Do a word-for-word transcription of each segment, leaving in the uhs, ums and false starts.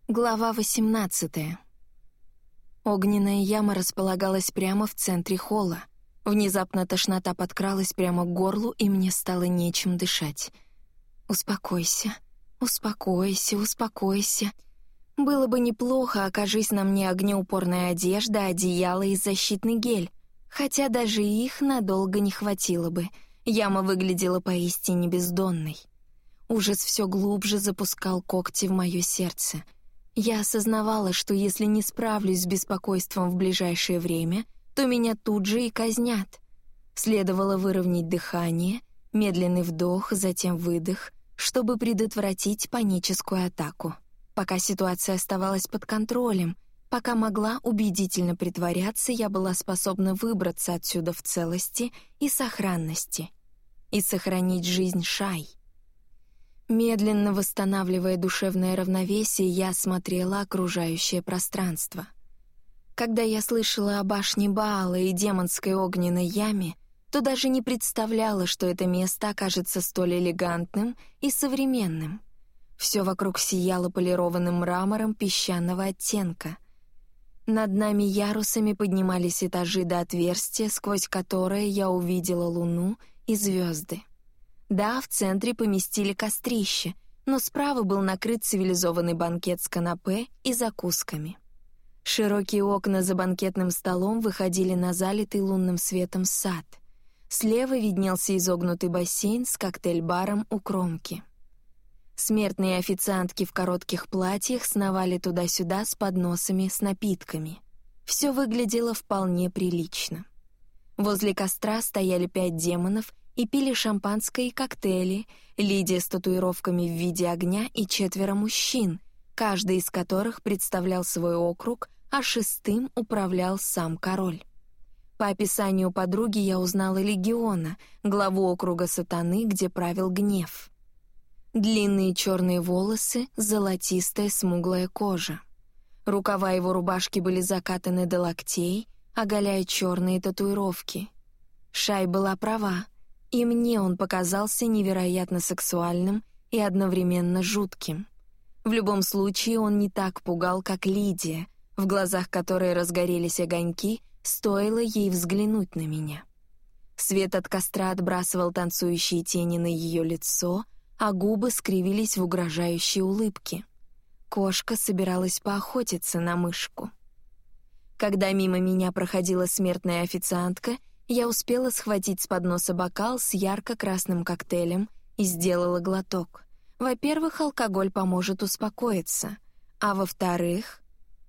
Глава восемнадцатая. Огненная яма располагалась прямо в центре холла. Внезапно тошнота подкралась прямо к горлу, и мне стало нечем дышать. «Успокойся, успокойся, успокойся. Было бы неплохо, окажись на мне огнеупорная одежда, одеяло и защитный гель. Хотя даже их надолго не хватило бы. Яма выглядела поистине бездонной. Ужас все глубже запускал когти в мое сердце. Я осознавала, что если не справлюсь с беспокойством в ближайшее время, то меня тут же и казнят. Следовало выровнять дыхание, медленный вдох, затем выдох, чтобы предотвратить паническую атаку. Пока ситуация оставалась под контролем, пока могла убедительно притворяться, я была способна выбраться отсюда в целости и сохранности. И сохранить жизнь Шай. Медленно восстанавливая душевное равновесие, я осмотрела окружающее пространство. Когда я слышала о башне Баала и демонской огненной яме, то даже не представляла, что это место окажется столь элегантным и современным. Все вокруг сияло полированным мрамором песчаного оттенка. Над нами ярусами поднимались этажи до отверстия, сквозь которое я увидела луну и звезды. Да, в центре поместили кострище, но справа был накрыт цивилизованный банкет с канапе и закусками. Широкие окна за банкетным столом выходили на залитый лунным светом сад. Слева виднелся изогнутый бассейн с коктейль-баром у кромки. Смертные официантки в коротких платьях сновали туда-сюда с подносами с напитками. Все выглядело вполне прилично. Возле костра стояли пять демонов и пили шампанское и коктейли, Лидия с татуировками в виде огня и четверо мужчин, каждый из которых представлял свой округ, а шестым управлял сам король. По описанию подруги я узнала Легиона, главу округа Сатаны, где правил Гнев. Длинные черные волосы, золотистая смуглая кожа. Рукава его рубашки были закатаны до локтей, оголяя черные татуировки. Шай была права. И мне он показался невероятно сексуальным и одновременно жутким. В любом случае он не так пугал, как Лидия, в глазах которой разгорелись огоньки, стоило ей взглянуть на меня. Свет от костра отбрасывал танцующие тени на ее лицо, а губы скривились в угрожающей улыбке. Кошка собиралась поохотиться на мышку. Когда мимо меня проходила смертная официантка, я успела схватить с подноса бокал с ярко-красным коктейлем и сделала глоток. Во-первых, алкоголь поможет успокоиться, а во-вторых,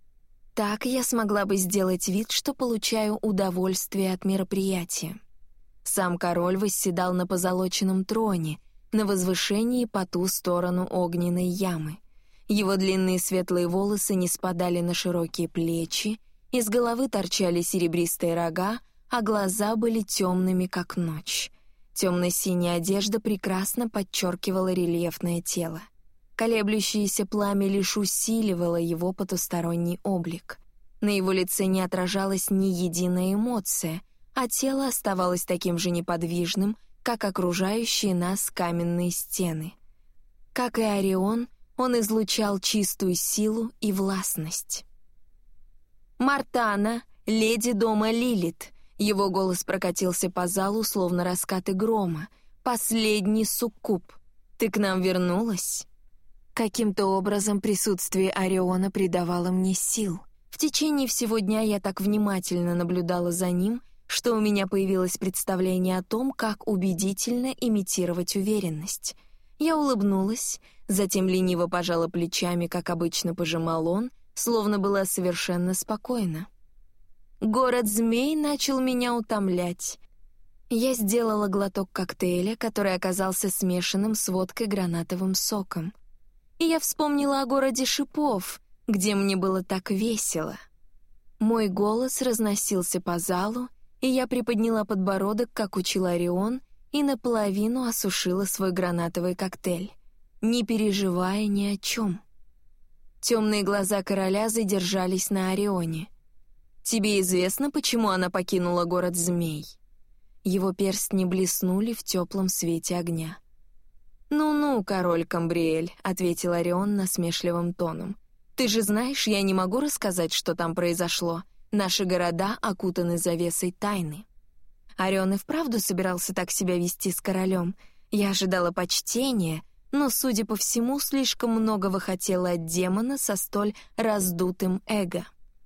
так я смогла бы сделать вид, что получаю удовольствие от мероприятия. Сам король восседал на позолоченном троне, на возвышении по ту сторону огненной ямы. Его длинные светлые волосы не спадали на широкие плечи, из головы торчали серебристые рога, а глаза были темными, как ночь. Темно-синяя одежда прекрасно подчеркивала рельефное тело. Колеблющееся пламя лишь усиливало его потусторонний облик. На его лице не отражалась ни единая эмоция, а тело оставалось таким же неподвижным, как окружающие нас каменные стены. Как и Орион, он излучал чистую силу и властность. «Мартана, леди дома Лилит!» Его голос прокатился по залу, словно раскаты грома. «Последний суккуб! Ты к нам вернулась?» Каким-то образом присутствие Ориона придавало мне сил. В течение всего дня я так внимательно наблюдала за ним, что у меня появилось представление о том, как убедительно имитировать уверенность. Я улыбнулась, затем лениво пожала плечами, как обычно пожимал он, словно была совершенно спокойна. Город змей начал меня утомлять. Я сделала глоток коктейля, который оказался смешанным с водкой гранатовым соком. И я вспомнила о городе шипов, где мне было так весело. Мой голос разносился по залу, и я приподняла подбородок, как учил Орион, и наполовину осушила свой гранатовый коктейль, не переживая ни о чем. Темные глаза короля задержались на Орионе. «Тебе известно, почему она покинула город змей?» Его перстни блеснули в теплом свете огня. «Ну-ну, король Камбриэль», — ответил Орион насмешливым тоном. Ты же знаешь, я не могу рассказать, что там произошло. Наши города окутаны завесой тайны». Орион и вправду собирался так себя вести с королем. Я ожидала почтения, но, судя по всему, слишком многого хотела от демона со столь раздутым эго.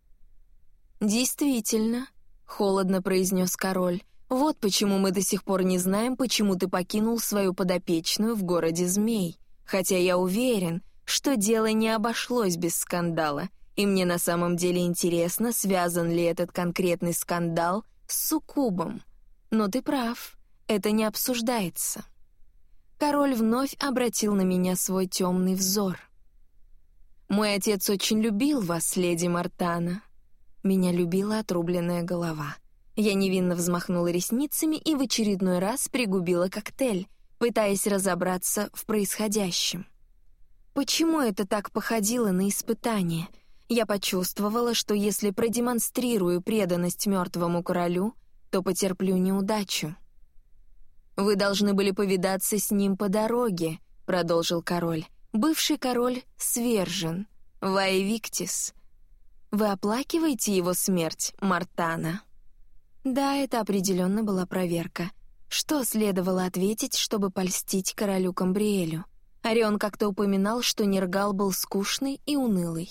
«Действительно», — холодно произнес король, «вот почему мы до сих пор не знаем, почему ты покинул свою подопечную в городе Змей. Хотя я уверен, что дело не обошлось без скандала, и мне на самом деле интересно, связан ли этот конкретный скандал с суккубом. Но ты прав, это не обсуждается». Король вновь обратил на меня свой темный взор. «Мой отец очень любил вас, леди Мартана». Меня любила отрубленная голова. Я невинно взмахнула ресницами и в очередной раз пригубила коктейль, пытаясь разобраться в происходящем. Почему это так походило на испытание? Я почувствовала, что если продемонстрирую преданность мертвому королю, то потерплю неудачу. «Вы должны были повидаться с ним по дороге», — продолжил король. «Бывший король свержен. Ваe Victis. Вы оплакиваете его смерть, Мартана?» Да, это определенно была проверка. Что следовало ответить, чтобы польстить королю Камбриэлю? Орион как-то упоминал, что Нергал был скучный и унылый.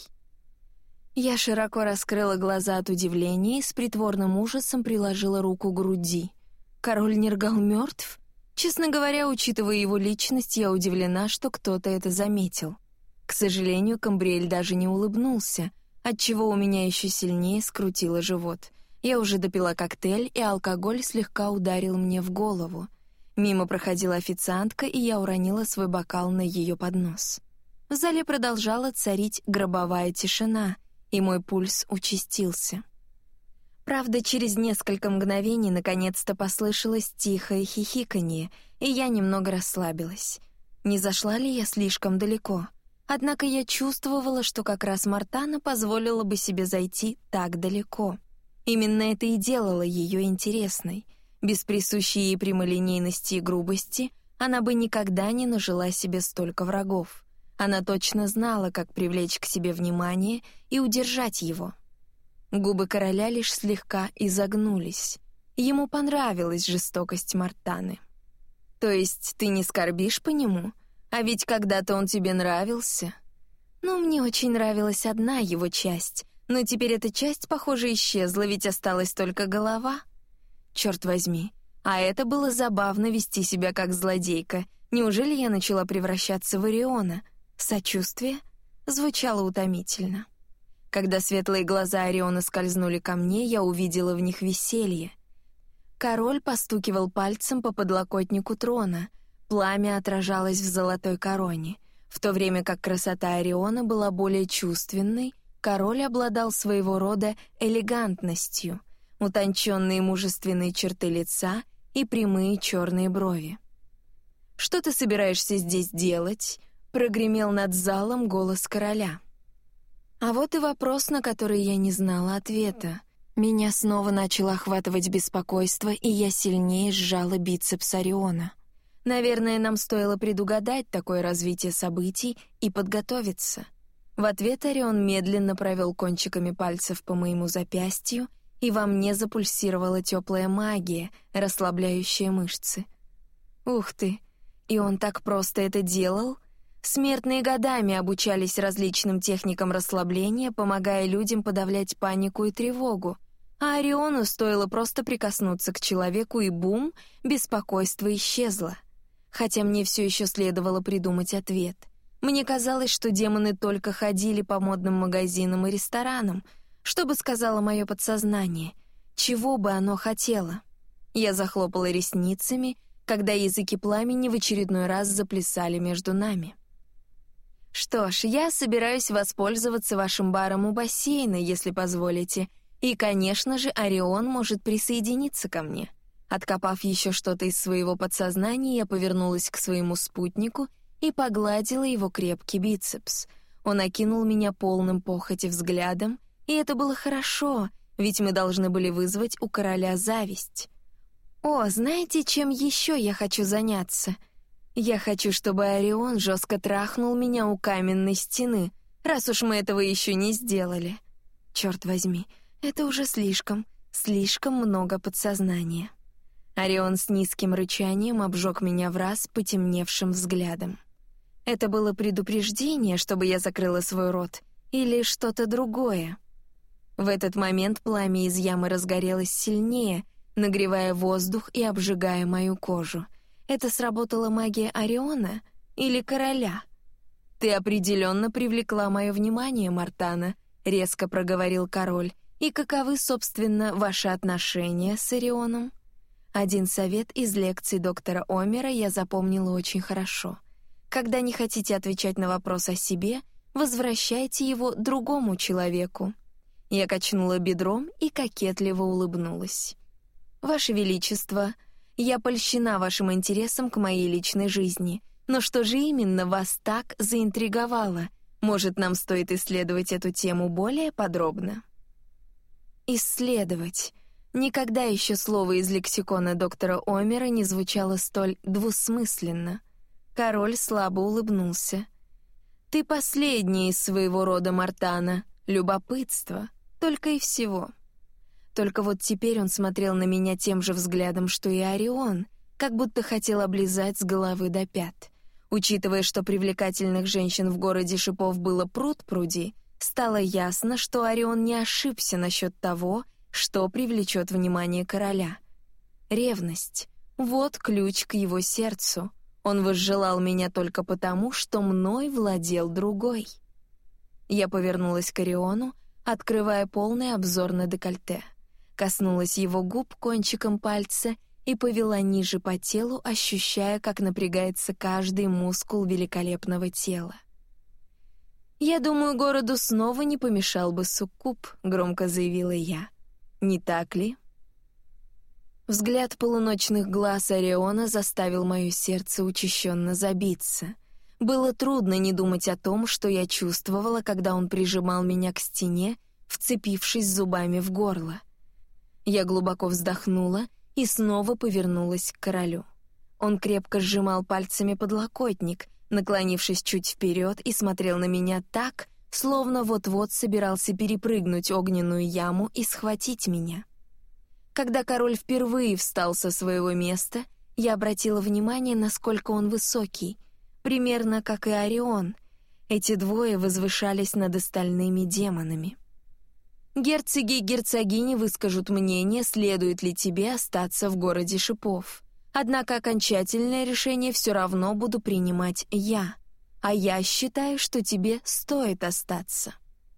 Я широко раскрыла глаза от удивления и с притворным ужасом приложила руку к груди. Король Нергал мертв? Честно говоря, учитывая его личность, я удивлена, что кто-то это заметил. К сожалению, Камбриэль даже не улыбнулся, отчего у меня еще сильнее скрутило живот. Я уже допила коктейль, и алкоголь слегка ударил мне в голову. Мимо проходила официантка, и я уронила свой бокал на ее поднос. В зале продолжала царить гробовая тишина, и мой пульс участился. Правда, через несколько мгновений наконец-то послышалось тихое хихиканье, и я немного расслабилась. Не зашла ли я слишком далеко? Однако я чувствовала, что как раз Мартана позволила бы себе зайти так далеко. Именно это и делало ее интересной. Без присущей ей прямолинейности и грубости она бы никогда не нажила себе столько врагов. Она точно знала, как привлечь к себе внимание и удержать его. Губы короля лишь слегка изогнулись. Ему понравилась жестокость Мартаны. «То есть ты не скорбишь по нему? А ведь когда-то он тебе нравился». «Ну, мне очень нравилась одна его часть, но теперь эта часть, похоже, исчезла, ведь осталась только голова». «Черт возьми, а это было забавно вести себя как злодейка. Неужели я начала превращаться в Ориона?» Сочувствие звучало утомительно. Когда светлые глаза Ориона скользнули ко мне, я увидела в них веселье. Король постукивал пальцем по подлокотнику трона. Пламя отражалось в золотой короне. В то время как красота Ориона была более чувственной, король обладал своего рода элегантностью, утонченные мужественные черты лица и прямые черные брови. «Что ты собираешься здесь делать?» — прогремел над залом голос короля. А вот и вопрос, на который я не знала ответа. Меня снова начало охватывать беспокойство, и я сильнее сжала бицепс Ориона. Наверное, нам стоило предугадать такое развитие событий и подготовиться. В ответ Орион медленно провел кончиками пальцев по моему запястью, и во мне запульсировала теплая магия, расслабляющая мышцы. Ух ты! И он так просто это делал? Смертные годами обучались различным техникам расслабления, помогая людям подавлять панику и тревогу. А Ориону стоило просто прикоснуться к человеку, и бум, беспокойство исчезло. Хотя мне все еще следовало придумать ответ. Мне казалось, что демоны только ходили по модным магазинам и ресторанам. Что бы сказало мое подсознание? Чего бы оно хотело? Я захлопала ресницами, когда языки пламени в очередной раз заплясали между нами. «Что ж, я собираюсь воспользоваться вашим баром у бассейна, если позволите, и, конечно же, Орион может присоединиться ко мне». Откопав еще что-то из своего подсознания, я повернулась к своему спутнику и погладила его крепкий бицепс. Он окинул меня полным похоти взглядом, и это было хорошо, ведь мы должны были вызвать у короля зависть. «О, знаете, чем еще я хочу заняться?» Я хочу, чтобы Орион жестко трахнул меня у каменной стены, раз уж мы этого еще не сделали. Черт возьми, это уже слишком, слишком много подсознания. Орион с низким рычанием обжег меня враз потемневшим взглядом. Это было предупреждение, чтобы я закрыла свой рот, или что-то другое? В этот момент пламя из ямы разгорелось сильнее, нагревая воздух и обжигая мою кожу. Это сработала магия Ориона или короля? «Ты определенно привлекла мое внимание, Мортана», — резко проговорил король. «И каковы, собственно, ваши отношения с Орионом?» Один совет из лекций доктора Омера я запомнила очень хорошо. Когда не хотите отвечать на вопрос о себе, возвращайте его другому человеку. Я качнула бедром и кокетливо улыбнулась. «Ваше Величество, я польщена вашим интересом к моей личной жизни, но что же именно вас так заинтриговало? Может, нам стоит исследовать эту тему более подробно?» «Исследовать». Никогда еще слово из лексикона доктора Омера не звучало столь двусмысленно. Король слабо улыбнулся. «Ты последняя из своего рода, Мортана. Любопытство. Только и всего». Только вот теперь он смотрел на меня тем же взглядом, что и Орион, как будто хотел облизать с головы до пят. Учитывая, что привлекательных женщин в городе Шипов было пруд-пруди, стало ясно, что Орион не ошибся насчет того, что привлечет внимание короля. Ревность — вот ключ к его сердцу. Он возжелал меня только потому, что мной владел другой. Я повернулась к Ориону, открывая полный обзор на декольте. Коснулась его губ кончиком пальца и повела ниже по телу, ощущая, как напрягается каждый мускул великолепного тела. «Я думаю, городу снова не помешал бы суккуб», — громко заявила я. «Не так ли?» Взгляд полуночных глаз Ориона заставил мое сердце учащенно забиться. Было трудно не думать о том, что я чувствовала, когда он прижимал меня к стене, вцепившись зубами в горло. Я глубоко вздохнула и снова повернулась к королю. Он крепко сжимал пальцами подлокотник, наклонившись чуть вперед, и смотрел на меня так, словно вот-вот собирался перепрыгнуть огненную яму и схватить меня. Когда король впервые встал со своего места, я обратила внимание, насколько он высокий, примерно как и Орион. Эти двое возвышались над остальными демонами. «Герцоги и герцогини выскажут мнение, следует ли тебе остаться в городе Шипов. Однако окончательное решение все равно буду принимать я, а я считаю, что тебе стоит остаться».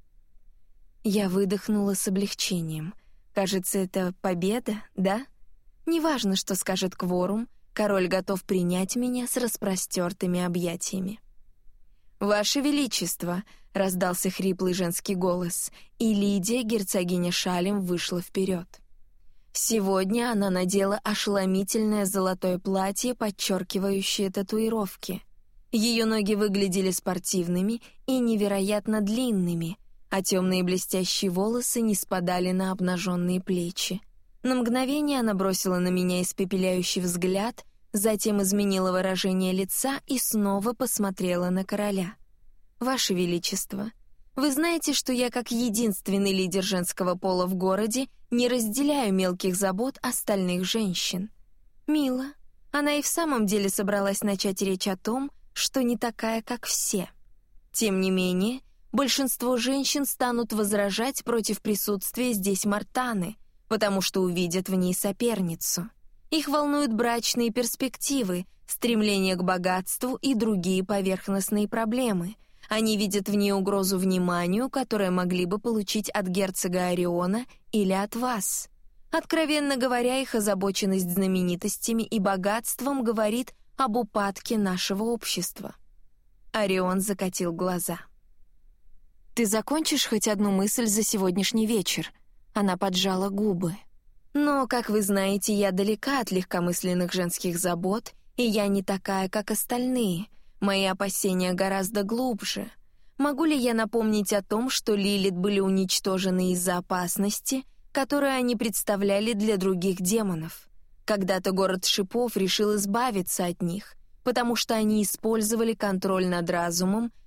Я выдохнула с облегчением. Кажется, это победа, да? Неважно, что скажет кворум, король готов принять меня с распростертыми объятиями. «Ваше Величество!» — раздался хриплый женский голос, и Лидия, герцогиня Шалем, вышла вперед. Сегодня она надела ошеломительное золотое платье, подчеркивающее татуировки. Ее ноги выглядели спортивными и невероятно длинными, а темные блестящие волосы не спадали на обнаженные плечи. На мгновение она бросила на меня испепеляющий взгляд, затем изменила выражение лица и снова посмотрела на короля. «Ваше Величество, вы знаете, что я, как единственный лидер женского пола в городе, не разделяю мелких забот остальных женщин». Мило. Она и в самом деле собралась начать речь о том, что не такая, как все. Тем не менее, большинство женщин станут возражать против присутствия здесь Мортаны, потому что увидят в ней соперницу. Их волнуют брачные перспективы, стремление к богатству и другие поверхностные проблемы. Они видят в ней угрозу вниманию, которое могли бы получить от герцога Ориона или от вас. Откровенно говоря, их озабоченность знаменитостями и богатством говорит об упадке нашего общества. Орион закатил глаза. «Ты закончишь хоть одну мысль за сегодняшний вечер?» Она поджала губы. «Но, как вы знаете, я далека от легкомысленных женских забот, и я не такая, как остальные. Мои опасения гораздо глубже. Могу ли я напомнить о том, что Лилит были уничтожены из-за опасности, которую они представляли для других демонов? Когда-то город Шипов решил избавиться от них, потому что они использовали контроль над разумом,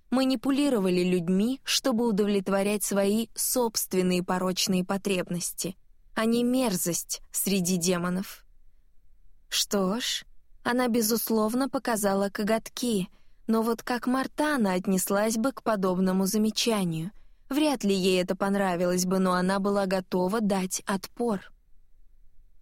манипулировали людьми, чтобы удовлетворять свои собственные порочные потребности, а не мерзость среди демонов. Что ж, она, безусловно, показала коготки, но вот как Мортана отнеслась бы к подобному замечанию? Вряд ли ей это понравилось бы, но она была готова дать отпор.